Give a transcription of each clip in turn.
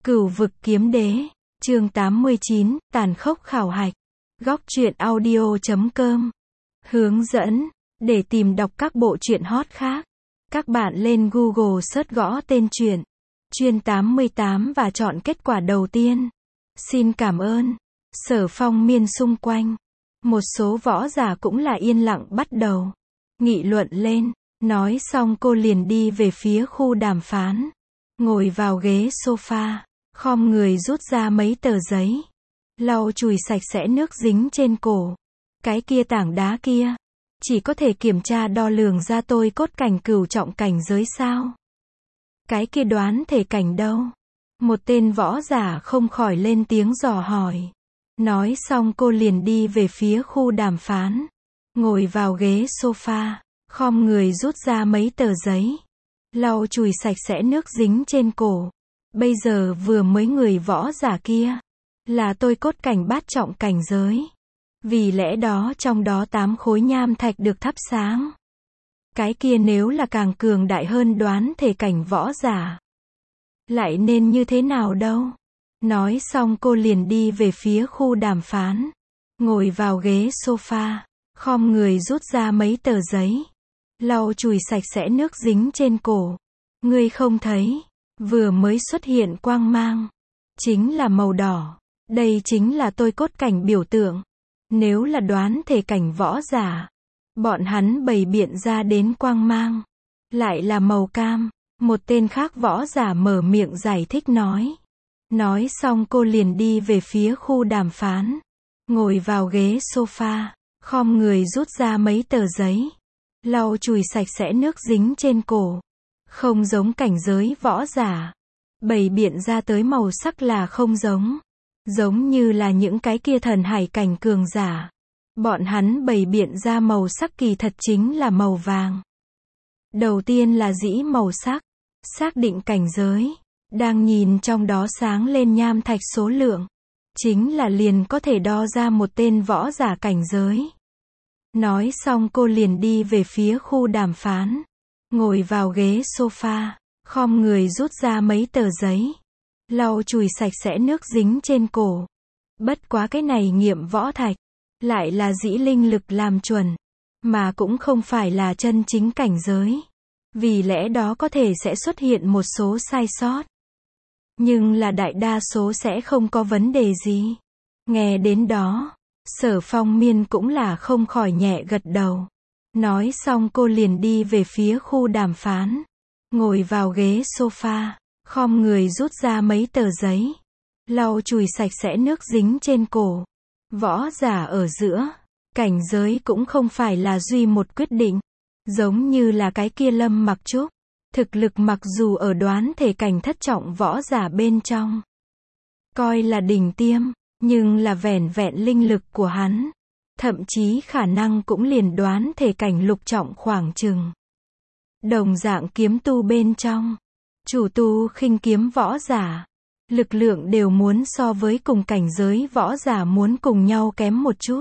Cửu vực kiếm đế, chương 89, tàn khốc khảo hạch. Góc truyện audio.com. Hướng dẫn, để tìm đọc các bộ truyện hot khác. Các bạn lên Google search gõ tên truyện, Chuyên 88 và chọn kết quả đầu tiên. Xin cảm ơn. Sở Phong miên xung quanh. Một số võ giả cũng là yên lặng bắt đầu nghị luận lên. Nói xong cô liền đi về phía khu đàm phán. Ngồi vào ghế sofa, khom người rút ra mấy tờ giấy, lau chùi sạch sẽ nước dính trên cổ. Cái kia tảng đá kia, chỉ có thể kiểm tra đo lường ra tôi cốt cảnh cửu trọng cảnh giới sao? Cái kia đoán thể cảnh đâu? Một tên võ giả không khỏi lên tiếng dò hỏi. Nói xong cô liền đi về phía khu đàm phán. Ngồi vào ghế sofa, khom người rút ra mấy tờ giấy, lau chùi sạch sẽ nước dính trên cổ. Bây giờ vừa mới người võ giả kia là tôi cốt cảnh bát trọng cảnh giới. Vì lẽ đó trong đó 8 khối nham thạch được thắp sáng. Cái kia nếu là càng cường đại hơn đoán thể cảnh võ giả, lại nên như thế nào đâu? Nói xong cô liền đi về phía khu đàm phán. Ngồi vào ghế sofa, khom người rút ra mấy tờ giấy, lau chùi sạch sẽ nước dính trên cổ. Ngươi không thấy, vừa mới xuất hiện quang mang, chính là màu đỏ. Đây chính là tôi cốt cảnh biểu tượng. Nếu là đoán thể cảnh võ giả, bọn hắn bày biện ra đến quang mang lại là màu cam. Một tên khác võ giả mở miệng giải thích nói. Nói xong cô liền đi về phía khu đàm phán. Ngồi vào ghế sofa, khom người rút ra mấy tờ giấy, lau chùi sạch sẽ nước dính trên cổ. Không giống cảnh giới võ giả, bày biện ra tới màu sắc là không giống. Giống như là những cái kia thần hải cảnh cường giả. Bọn hắn bày biện ra màu sắc kỳ thật chính là màu vàng. Đầu tiên là dĩ màu sắc, xác định cảnh giới. Đang nhìn trong đó sáng lên nham thạch số lượng, chính là liền có thể đo ra một tên võ giả cảnh giới. Nói xong cô liền đi về phía khu đàm phán. Ngồi vào ghế sofa, khom người rút ra mấy tờ giấy, lau chùi sạch sẽ nước dính trên cổ. Bất quá cái này nghiệm võ thạch, lại là dĩ linh lực làm chuẩn, mà cũng không phải là chân chính cảnh giới. Vì lẽ đó có thể sẽ xuất hiện một số sai sót. Nhưng là đại đa số sẽ không có vấn đề gì. Nghe đến đó, Sở Phong miên cũng là không khỏi nhẹ gật đầu. Nói xong cô liền đi về phía khu đàm phán. Ngồi vào ghế sofa, khom người rút ra mấy tờ giấy, lau chùi sạch sẽ nước dính trên cổ. Võ giả ở giữa, cảnh giới cũng không phải là duy một quyết định. Giống như là cái kia Lâm Mặc Trúc, thực lực mặc dù ở đoán thể cảnh thất trọng võ giả bên trong coi là đỉnh tiêm, nhưng là vẻn vẹn linh lực của hắn, thậm chí khả năng cũng liền đoán thể cảnh lục trọng khoảng chừng. Đồng dạng kiếm tu bên trong, chủ tu khinh kiếm võ giả, lực lượng đều muốn so với cùng cảnh giới võ giả muốn cùng nhau kém một chút.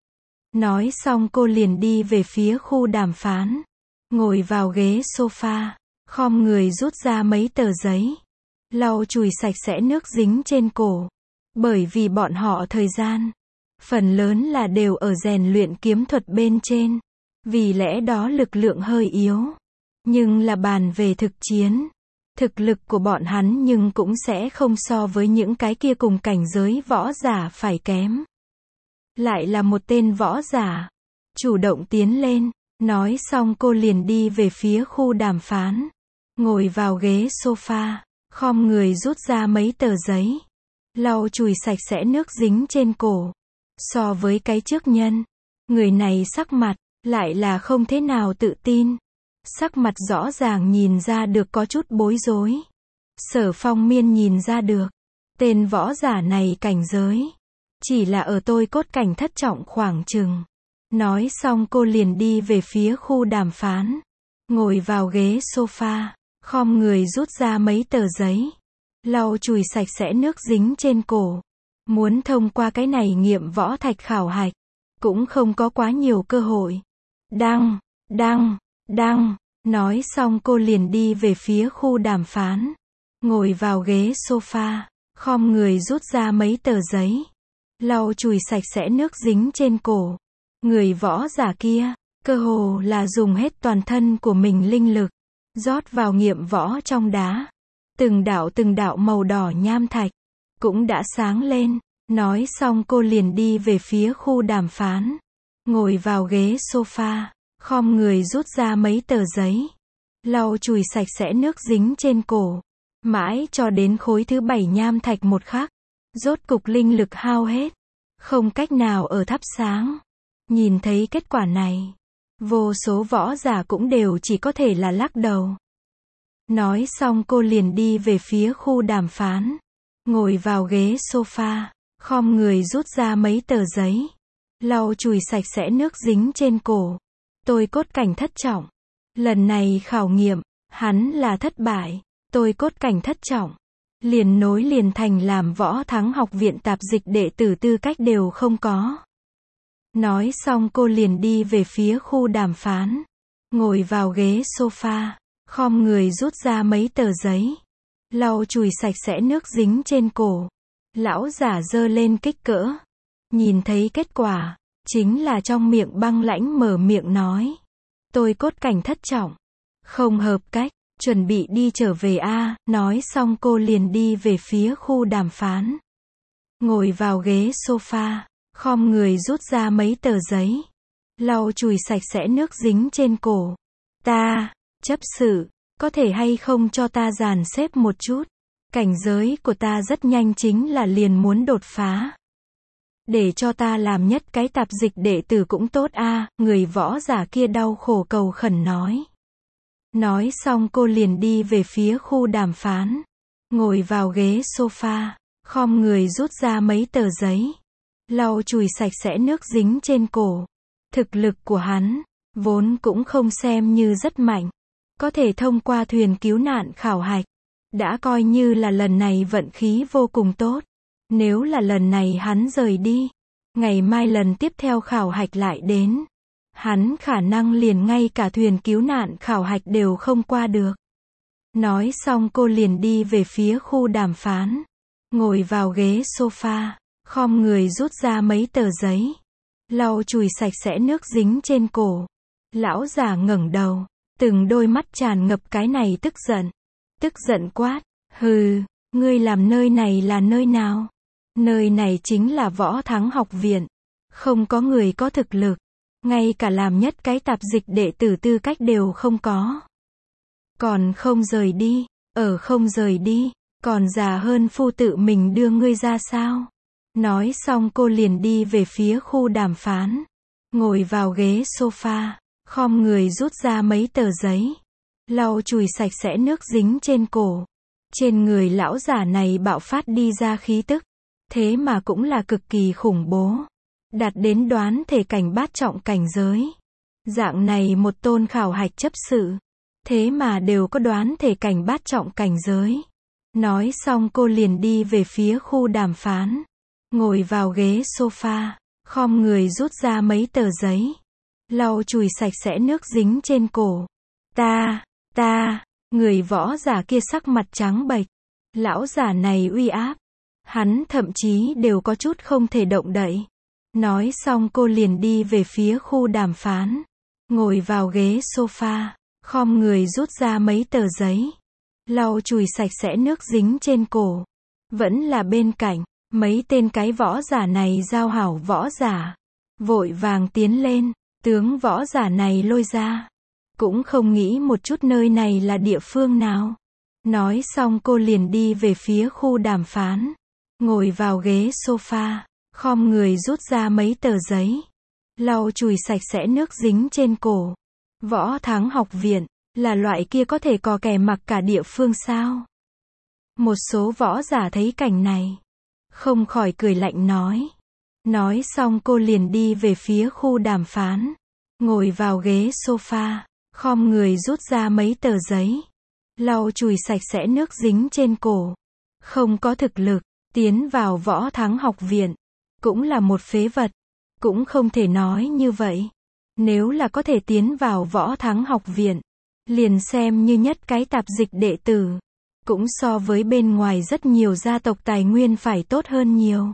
Nói xong cô liền đi về phía khu đàm phán. Ngồi vào ghế sofa, khom người rút ra mấy tờ giấy, lau chùi sạch sẽ nước dính trên cổ. Bởi vì bọn họ thời gian, phần lớn là đều ở rèn luyện kiếm thuật bên trên. Vì lẽ đó lực lượng hơi yếu. Nhưng là bàn về thực chiến, thực lực của bọn hắn nhưng cũng sẽ không so với những cái kia cùng cảnh giới võ giả phải kém. Lại là một tên võ giả, chủ động tiến lên. Nói xong cô liền đi về phía khu đàm phán. Ngồi vào ghế sofa, khom người rút ra mấy tờ giấy, lau chùi sạch sẽ nước dính trên cổ. So với cái trước nhân, người này sắc mặt lại là không thế nào tự tin. Sắc mặt rõ ràng nhìn ra được có chút bối rối. Sở Phong miên nhìn ra được, tên võ giả này cảnh giới chỉ là ở tôi cốt cảnh thất trọng khoảng chừng. Nói xong cô liền đi về phía khu đàm phán. Ngồi vào ghế sofa, khom người rút ra mấy tờ giấy, lau chùi sạch sẽ nước dính trên cổ. Muốn thông qua cái này nghiệm võ thạch khảo hạch, cũng không có quá nhiều cơ hội. Đăng. Nói xong cô liền đi về phía khu đàm phán. ngồi vào ghế sofa, khom người rút ra mấy tờ giấy, lau chùi sạch sẽ nước dính trên cổ. Người võ giả kia, cơ hồ là dùng hết toàn thân của mình linh lực, rót vào nghiệm võ trong đá. Từng đạo màu đỏ nham thạch, cũng đã sáng lên. Nói xong cô liền đi về phía khu đàm phán. Ngồi vào ghế sofa, khom người rút ra mấy tờ giấy, lau chùi sạch sẽ nước dính trên cổ. Mãi cho đến khối thứ 7 nham thạch một khắc, rốt cục linh lực hao hết, không cách nào ở thắp sáng. Nhìn thấy kết quả này, vô số võ giả cũng đều chỉ có thể là lắc đầu. Nói xong cô liền đi về phía khu đàm phán. Ngồi vào ghế sofa, khom người rút ra mấy tờ giấy, lau chùi sạch sẽ nước dính trên cổ. Tôi cốt cảnh thất trọng. Lần này khảo nghiệm, hắn là thất bại. Tôi cốt cảnh thất trọng. Liền nối liền thành làm Võ Thắng Học viện tạp dịch đệ tử tư cách đều không có. Nói xong cô liền đi về phía khu đàm phán. Ngồi vào ghế sofa, khom người rút ra mấy tờ giấy, lau chùi sạch sẽ nước dính trên cổ. Lão giả giơ lên kích cỡ. Nhìn thấy kết quả, chính là trong miệng băng lãnh mở miệng nói. Tôi cốt cảnh thất trọng. Không hợp cách, chuẩn bị đi trở về a. Nói xong cô liền đi về phía khu đàm phán. Ngồi vào ghế sofa, khom người rút ra mấy tờ giấy, lau chùi sạch sẽ nước dính trên cổ. Ta, chấp sự, có thể hay không cho ta dàn xếp một chút? Cảnh giới của ta rất nhanh, chính là liền muốn đột phá. Để cho ta làm nhất cái tạp dịch đệ tử cũng tốt a. Người võ giả kia đau khổ cầu khẩn nói. Nói xong cô liền đi về phía khu đàm phán. Ngồi vào ghế sofa, khom người rút ra mấy tờ giấy, lau chùi sạch sẽ nước dính trên cổ. Thực lực của hắn, vốn cũng không xem như rất mạnh. Có thể thông qua thuyền cứu nạn khảo hạch, đã coi như là lần này vận khí vô cùng tốt. Nếu là lần này hắn rời đi, ngày mai lần tiếp theo khảo hạch lại đến, hắn khả năng liền ngay cả thuyền cứu nạn khảo hạch đều không qua được. Nói xong cô liền đi về phía khu đàm phán. Ngồi vào ghế sofa, khom người rút ra mấy tờ giấy, lau chùi sạch sẽ nước dính trên cổ. Lão giả ngẩng đầu, từng đôi mắt tràn ngập cái này tức giận. Tức giận quát, hừ, ngươi làm nơi này là nơi nào? Nơi này chính là Võ Thắng Học viện. Không có người có thực lực, ngay cả làm nhất cái tạp dịch đệ tử tư cách đều không có. Còn không rời đi, không rời đi, còn già hơn phu tự mình đưa ngươi ra sao? Nói xong cô liền đi về phía khu đàm phán. Ngồi vào ghế sofa, khom người rút ra mấy tờ giấy, lau chùi sạch sẽ nước dính trên cổ. Trên người lão giả này bạo phát đi ra khí tức, thế mà cũng là cực kỳ khủng bố, đạt đến đoán thể cảnh bát trọng cảnh giới. Dạng này một tôn khảo hạch chấp sự, thế mà đều có đoán thể cảnh bát trọng cảnh giới. Nói xong cô liền đi về phía khu đàm phán. Ngồi vào ghế sofa, khom người rút ra mấy tờ giấy, lau chùi sạch sẽ nước dính trên cổ. Ta, người võ giả kia sắc mặt trắng bệch. Lão giả này uy áp, hắn thậm chí đều có chút không thể động đậy. Nói xong cô liền đi về phía khu đàm phán. Ngồi vào ghế sofa, khom người rút ra mấy tờ giấy, lau chùi sạch sẽ nước dính trên cổ. Vẫn là bên cạnh, mấy tên cái võ giả này giao hảo võ giả, vội vàng tiến lên, tướng võ giả này lôi ra. Cũng không nghĩ một chút nơi này là địa phương nào. Nói xong cô liền đi về phía khu đàm phán. Ngồi vào ghế sofa, khom người rút ra mấy tờ giấy, lau chùi sạch sẽ nước dính trên cổ. Võ Thắng Học viện, là loại kia có thể cò kè mặc cả địa phương sao? Một số võ giả thấy cảnh này, không khỏi cười lạnh nói. Nói xong cô liền đi về phía khu đàm phán. Ngồi vào ghế sofa, khom người rút ra mấy tờ giấy, lau chùi sạch sẽ nước dính trên cổ. Không có thực lực, tiến vào Võ Thắng Học viện, cũng là một phế vật. Cũng không thể nói như vậy. Nếu là có thể tiến vào Võ Thắng Học viện, liền xem như nhất cái tạp dịch đệ tử, cũng so với bên ngoài rất nhiều gia tộc tài nguyên phải tốt hơn nhiều.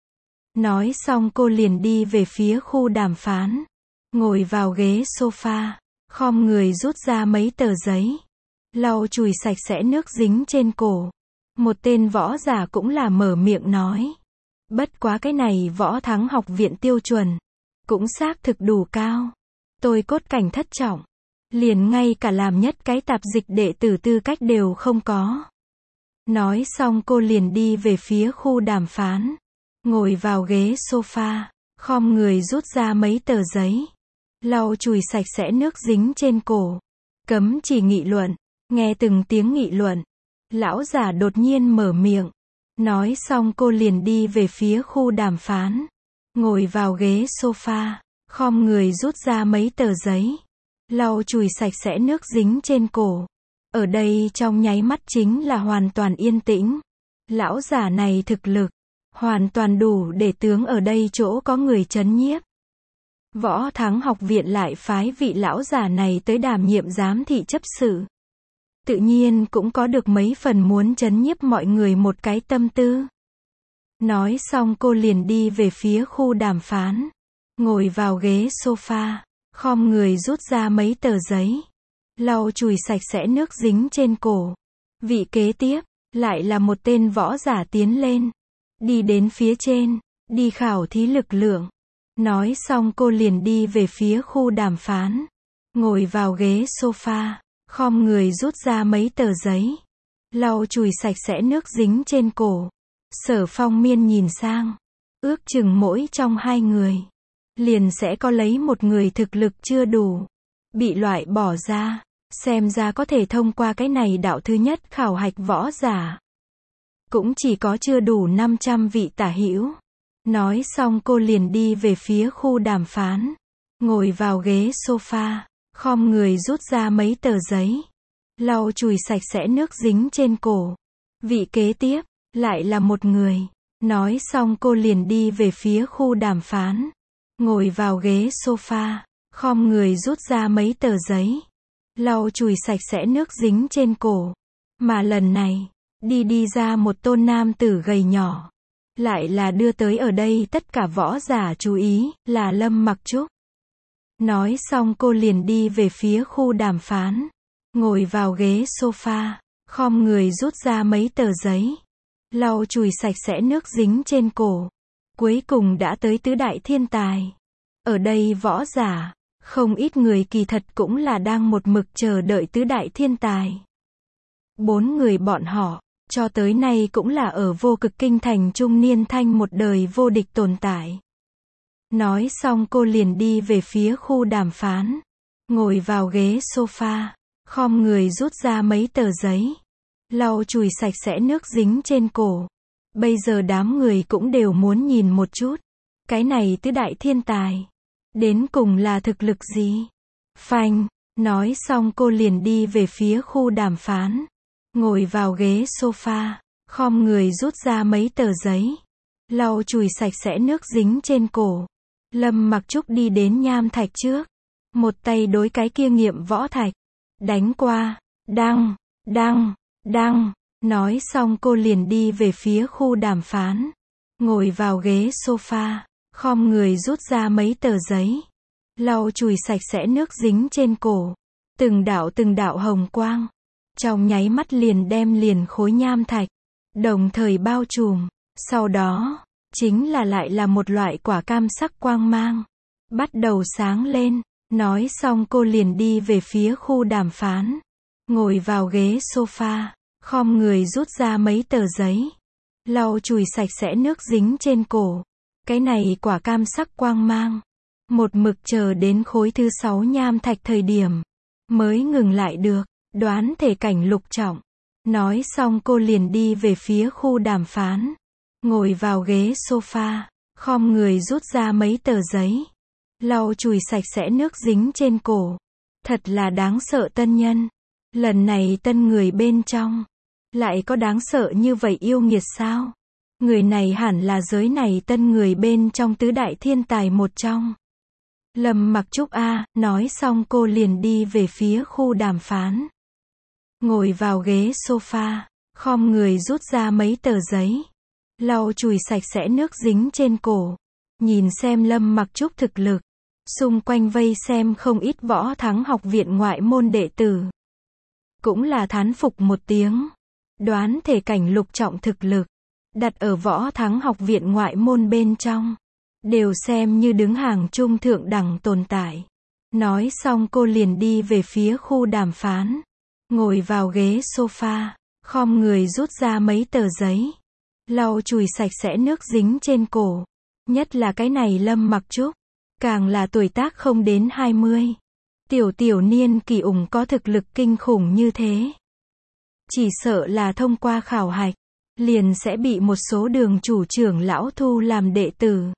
Nói xong cô liền đi về phía khu đàm phán. Ngồi vào ghế sofa, khom người rút ra mấy tờ giấy. Lau chùi sạch sẽ nước dính trên cổ. Một tên võ giả cũng là mở miệng nói. Bất quá cái này võ thắng học viện tiêu chuẩn. Cũng xác thực đủ cao. Tôi cốt cảnh thất trọng. Liền ngay cả làm nhất cái tạp dịch đệ tử tư cách đều không có. Nói xong cô liền đi về phía khu đàm phán. Ngồi vào ghế sofa, khom người rút ra mấy tờ giấy. Lau chùi sạch sẽ nước dính trên cổ. Cấm chỉ nghị luận. Nghe từng tiếng nghị luận. Lão giả đột nhiên mở miệng. Nói xong cô liền đi về phía khu đàm phán. Ngồi vào ghế sofa, khom người rút ra mấy tờ giấy. Lau chùi sạch sẽ nước dính trên cổ. Ở đây trong nháy mắt chính là hoàn toàn yên tĩnh. Lão giả này thực lực hoàn toàn đủ để tướng ở đây chỗ có người trấn nhiếp. Võ Thắng học viện lại phái vị lão giả này tới đảm nhiệm giám thị chấp sự. Tự nhiên cũng có được mấy phần muốn trấn nhiếp mọi người một cái tâm tư. Nói xong cô liền đi về phía khu đàm phán. Ngồi vào ghế sofa, khom người rút ra mấy tờ giấy. Lau chùi sạch sẽ nước dính trên cổ. Vị kế tiếp, lại là một tên võ giả tiến lên. Đi đến phía trên, đi khảo thí lực lượng. Nói xong cô liền đi về phía khu đàm phán. Ngồi vào ghế sofa, khom người rút ra mấy tờ giấy. Lau chùi sạch sẽ nước dính trên cổ. Sở Phong Miên nhìn sang. Ước chừng mỗi trong hai người liền sẽ có lấy một người thực lực chưa đủ, bị loại bỏ ra. Xem ra có thể thông qua cái này đạo thứ nhất khảo hạch võ giả. Cũng chỉ có chưa đủ 500 vị tả hữu. Nói xong cô liền đi về phía khu đàm phán. Ngồi vào ghế sofa, khom người rút ra mấy tờ giấy. Lau chùi sạch sẽ nước dính trên cổ. Vị kế tiếp, lại là một người. Nói xong cô liền đi về phía khu đàm phán. Ngồi vào ghế sofa, khom người rút ra mấy tờ giấy. Lau chùi sạch sẽ nước dính trên cổ. Mà lần này, đi ra một tôn nam tử gầy nhỏ. Lại là đưa tới ở đây tất cả võ giả chú ý, là Lâm Mặc Trúc. Nói xong cô liền đi về phía khu đàm phán. Ngồi vào ghế sofa, khom người rút ra mấy tờ giấy. Lau chùi sạch sẽ nước dính trên cổ. Cuối cùng đã tới tứ đại thiên tài. Ở đây võ giả, không ít người kỳ thật cũng là đang một mực chờ đợi tứ đại thiên tài. 4 người bọn họ, cho tới nay cũng là ở vô cực kinh thành trung niên thanh một đời vô địch tồn tại. Nói xong cô liền đi về phía khu đàm phán. Ngồi vào ghế sofa, khom người rút ra mấy tờ giấy. Lau chùi sạch sẽ nước dính trên cổ. Bây giờ đám người cũng đều muốn nhìn một chút. Cái này tứ đại thiên tài. Đến cùng là thực lực gì? Phanh. Nói xong cô liền đi về phía khu đàm phán. Ngồi vào ghế sofa, khom người rút ra mấy tờ giấy. Lau chùi sạch sẽ nước dính trên cổ. Lâm Mặc Trúc đi đến nham thạch trước. Một tay đối cái kia nghiệm võ thạch. Đánh qua. Đăng, đăng, đăng. Nói xong cô liền đi về phía khu đàm phán. Ngồi vào ghế sofa, khom người rút ra mấy tờ giấy. Lau chùi sạch sẽ nước dính trên cổ. Từng đạo hồng quang. Trong nháy mắt liền đem liền khối nham thạch. Đồng thời bao trùm. Sau đó, chính là lại là một loại quả cam sắc quang mang. Bắt đầu sáng lên. Nói xong cô liền đi về phía khu đàm phán. Ngồi vào ghế sofa, khom người rút ra mấy tờ giấy. Lau chùi sạch sẽ nước dính trên cổ. Cái này quả cam sắc quang mang. Một mực chờ đến khối thứ 6 nham thạch thời điểm. Mới ngừng lại được. Đoán thể cảnh lục trọng. Nói xong cô liền đi về phía khu đàm phán. Ngồi vào ghế sofa, khom người rút ra mấy tờ giấy. Lau chùi sạch sẽ nước dính trên cổ. Thật là đáng sợ tân nhân. Lần này tân người bên trong. Lại có đáng sợ như vậy yêu nghiệt sao? Người này hẳn là giới này tân người bên trong tứ đại thiên tài một trong. Lâm Mặc Trúc a, nói xong cô liền đi về phía khu đàm phán. Ngồi vào ghế sofa, khom người rút ra mấy tờ giấy, lau chùi sạch sẽ nước dính trên cổ, nhìn xem Lâm Mặc Trúc thực lực. Xung quanh vây xem không ít Võ Thắng học viện ngoại môn đệ tử. Cũng là thán phục một tiếng. Đoán thể cảnh lục trọng thực lực, đặt ở Võ Thắng học viện ngoại môn bên trong, đều xem như đứng hàng trung thượng đẳng tồn tại. Nói xong cô liền đi về phía khu đàm phán. Ngồi vào ghế sofa, khom người rút ra mấy tờ giấy, lau chùi sạch sẽ nước dính trên cổ. Nhất là cái này Lâm Mặc Trúc, càng là tuổi tác không đến 20. Tiểu niên kỳ có thực lực kinh khủng như thế. Chỉ sợ là thông qua khảo hạch, liền sẽ bị một số đường chủ trưởng lão thu làm đệ tử.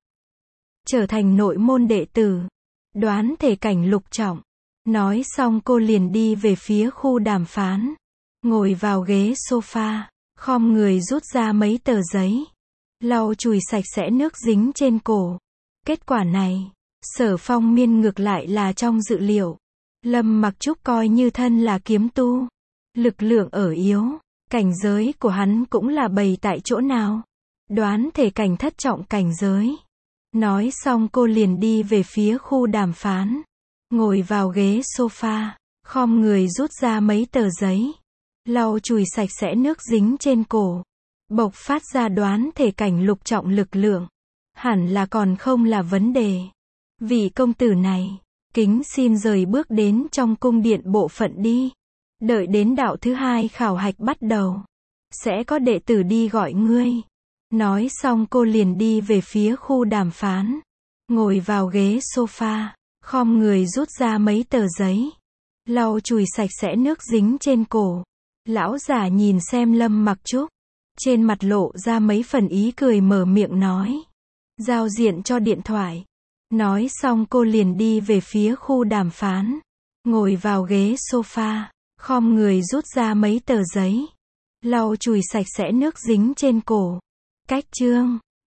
Trở thành nội môn đệ tử. Đoán thể cảnh lục trọng. Nói xong cô liền đi về phía khu đàm phán. Ngồi vào ghế sofa, khom người rút ra mấy tờ giấy, lau chùi sạch sẽ nước dính trên cổ. Kết quả này, Sở Phong Miên ngược lại là trong dự liệu. Lâm Mặc Trúc coi như thân là kiếm tu, lực lượng ở yếu, cảnh giới của hắn cũng là bày tại chỗ nào. Đoán thể cảnh thất trọng cảnh giới. Nói xong cô liền đi về phía khu đàm phán. Ngồi vào ghế sofa, khom người rút ra mấy tờ giấy, lau chùi sạch sẽ nước dính trên cổ. Bộc phát ra đoán thể cảnh lục trọng lực lượng. Hẳn là còn không là vấn đề. Vị công tử này, kính xin rời bước đến trong cung điện bộ phận đi. Đợi đến đạo thứ hai khảo hạch bắt đầu, sẽ có đệ tử đi gọi ngươi. Nói xong cô liền đi về phía khu đàm phán. Ngồi vào ghế sofa, khom người rút ra mấy tờ giấy, lau chùi sạch sẽ nước dính trên cổ. Lão giả nhìn xem Lâm Mặc Trúc, trên mặt lộ ra mấy phần ý cười, mở miệng nói. Giao diện cho điện thoại. Nói xong cô liền đi về phía khu đàm phán. Ngồi vào ghế sofa, khom người rút ra mấy tờ giấy, lau chùi sạch sẽ nước dính trên cổ. Cách chương